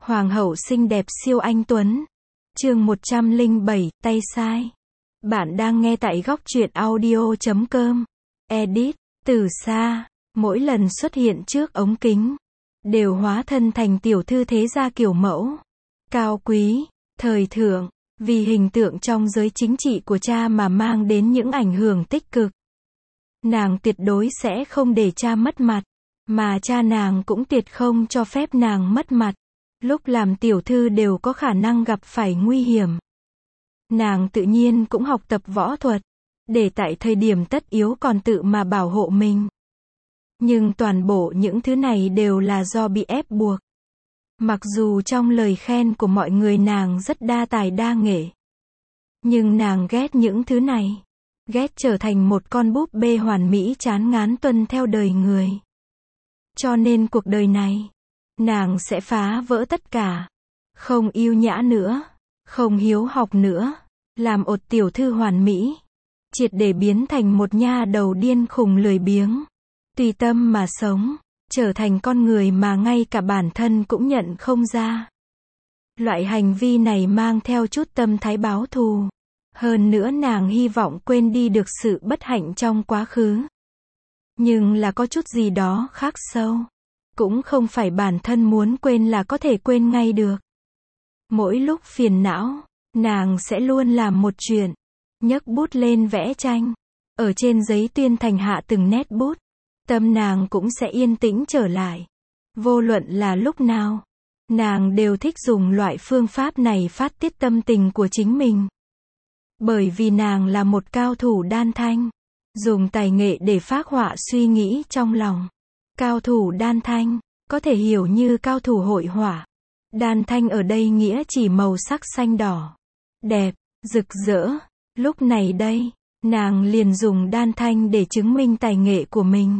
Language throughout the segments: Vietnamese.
Hoàng hậu xinh đẹp siêu anh tuấn. Chương 107, tay sai. Bạn đang nghe tại góc truyện audio.com. Edit, từ xa, mỗi lần xuất hiện trước ống kính, đều hóa thân thành tiểu thư thế gia kiểu mẫu, cao quý, thời thượng, vì hình tượng trong giới chính trị của cha mà mang đến những ảnh hưởng tích cực. Nàng tuyệt đối sẽ không để cha mất mặt, mà cha nàng cũng tuyệt không cho phép nàng mất mặt. Lúc làm tiểu thư đều có khả năng gặp phải nguy hiểm. Nàng tự nhiên cũng học tập võ thuật, để tại thời điểm tất yếu còn tự mà bảo hộ mình. Nhưng toàn bộ những thứ này đều là do bị ép buộc. Mặc dù trong lời khen của mọi người nàng rất đa tài đa nghệ, nhưng nàng ghét những thứ này. Ghét trở thành một con búp bê hoàn mỹ chán ngán tuân theo đời người. Cho nên cuộc đời này, nàng sẽ phá vỡ tất cả. Không yêu nhã nữa, không hiếu học nữa, làm ột tiểu thư hoàn mỹ, triệt để biến thành một nha đầu điên khùng lười biếng, tùy tâm mà sống, trở thành con người mà ngay cả bản thân cũng nhận không ra. Loại hành vi này mang theo chút tâm thái báo thù. Hơn nữa nàng hy vọng quên đi được sự bất hạnh trong quá khứ. Nhưng là có chút gì đó khác sâu. Cũng không phải bản thân muốn quên là có thể quên ngay được. Mỗi lúc phiền não, nàng sẽ luôn làm một chuyện. Nhấc bút lên vẽ tranh. Ở trên giấy tuyên thành hạ từng nét bút. Tâm nàng cũng sẽ yên tĩnh trở lại. Vô luận là lúc nào, nàng đều thích dùng loại phương pháp này phát tiết tâm tình của chính mình. Bởi vì nàng là một cao thủ đan thanh, dùng tài nghệ để phác họa suy nghĩ trong lòng. Cao thủ đan thanh, có thể hiểu như cao thủ hội họa. Đan thanh ở đây nghĩa chỉ màu sắc xanh đỏ, đẹp, rực rỡ. Lúc này đây, nàng liền dùng đan thanh để chứng minh tài nghệ của mình.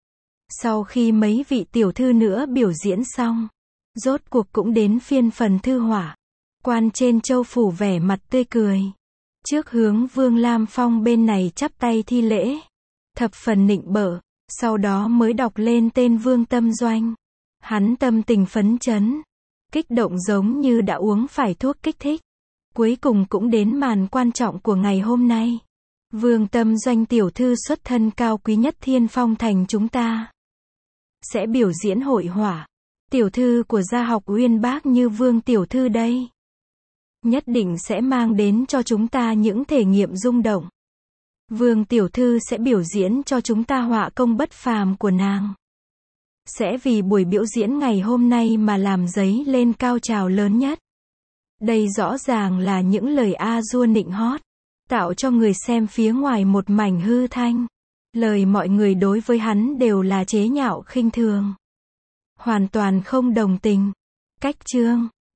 Sau khi mấy vị tiểu thư nữa biểu diễn xong, rốt cuộc cũng đến phiên phần thư họa. Quan trên châu phủ vẻ mặt tươi cười. Trước hướng Vương Lam Phong bên này chắp tay thi lễ, thập phần nịnh bợ, sau đó mới đọc lên tên Vương Tâm Doanh. Hắn tâm tình phấn chấn, kích động giống như đã uống phải thuốc kích thích. Cuối cùng cũng đến màn quan trọng của ngày hôm nay. Vương Tâm Doanh tiểu thư xuất thân cao quý nhất Thiên Phong thành chúng ta, sẽ biểu diễn hội họa. Tiểu thư của gia học uyên bác như Vương tiểu thư đây, nhất định sẽ mang đến cho chúng ta những thể nghiệm rung động. Vương tiểu thư sẽ biểu diễn cho chúng ta họa công bất phàm của nàng. Sẽ vì buổi biểu diễn ngày hôm nay mà làm dấy lên cao trào lớn nhất. Đây rõ ràng là những lời a-dua nịnh hót, tạo cho người xem phía ngoài một mảnh hư thanh. Lời mọi người đối với hắn đều là chế nhạo khinh thường, hoàn toàn không đồng tình. Cách chương